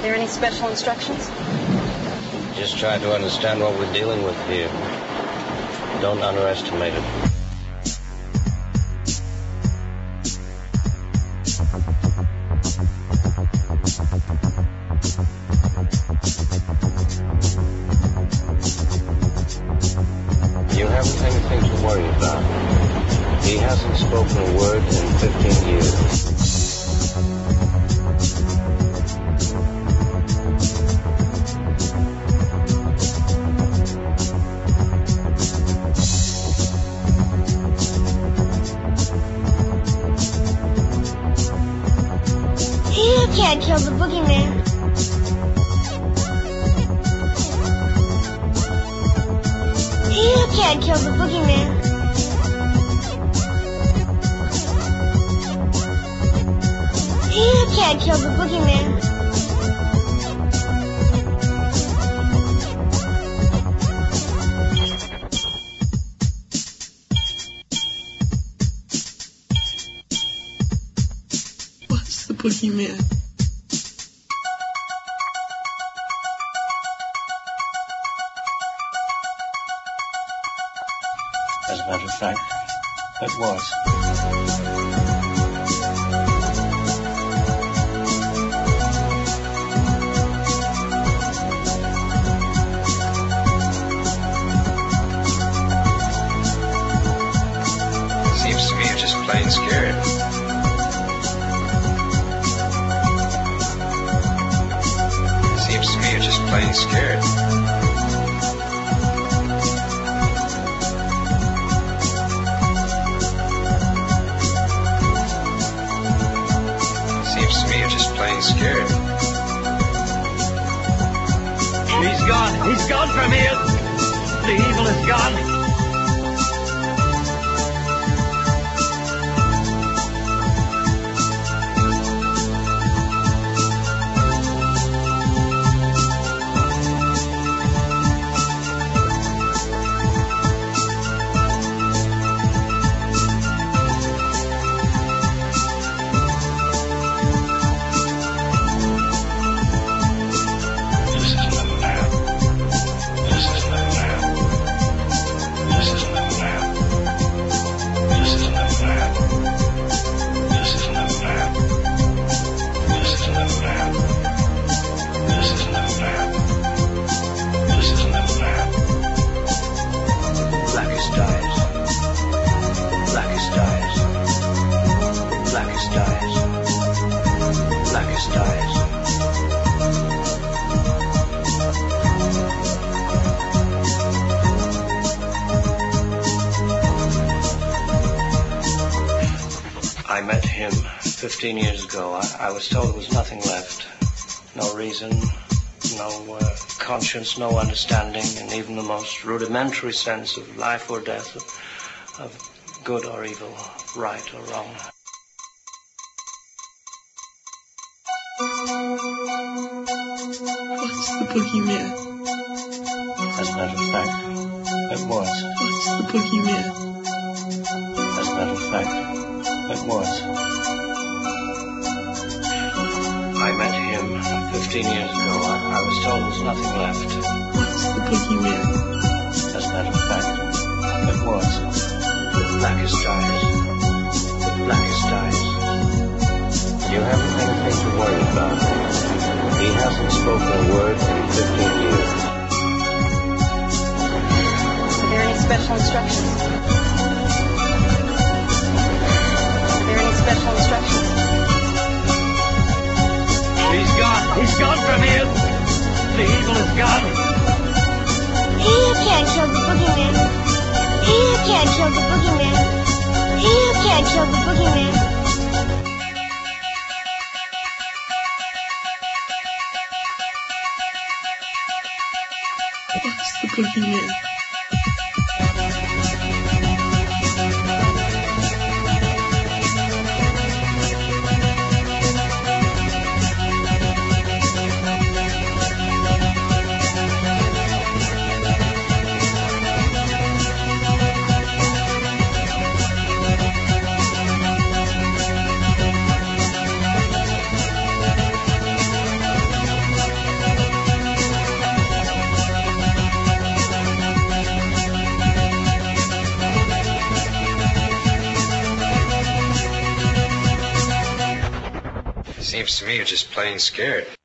there any special instructions? Just try to understand what we're dealing with here. Don't underestimate it. You haven't anything to worry about. He hasn't spoken a word in 15 years. You can't kill the boogeyman. You can't kill the boogeyman. You can't kill the boogeyman. What's the boogeyman? As a matter of fact, it was. Seems to me you're just plain scared. Seems to me you're just plain scared. Seems to me you're just plain scared. He's gone. He's gone from here. The evil is gone. Blackest eyes. Blackest eyes. Blackest eyes. Blackest eyes. I met him 15 years ago. I was told there was nothing left. No reason, no conscience, no understanding, and even the most rudimentary sense of life or death, of good or evil, right or wrong. What's the boogeyman? As a matter of fact, it was. What's the boogeyman? As a matter of fact, it was. I met him 15 years ago. I was told there was nothing left. What's the boogeyman? As a matter of fact, it was. The blackest eyes. The blackest eyes. You haven't anything to worry about. He hasn't spoken a word in 15 years. Are there any special instructions? Are there any special instructions? He's gone. He's gone from here. The evil is gone. You can't kill the boogeyman. You can't kill the boogeyman. You can't kill the boogeyman. What's the boogeyman? Seems to me you're just plain scared.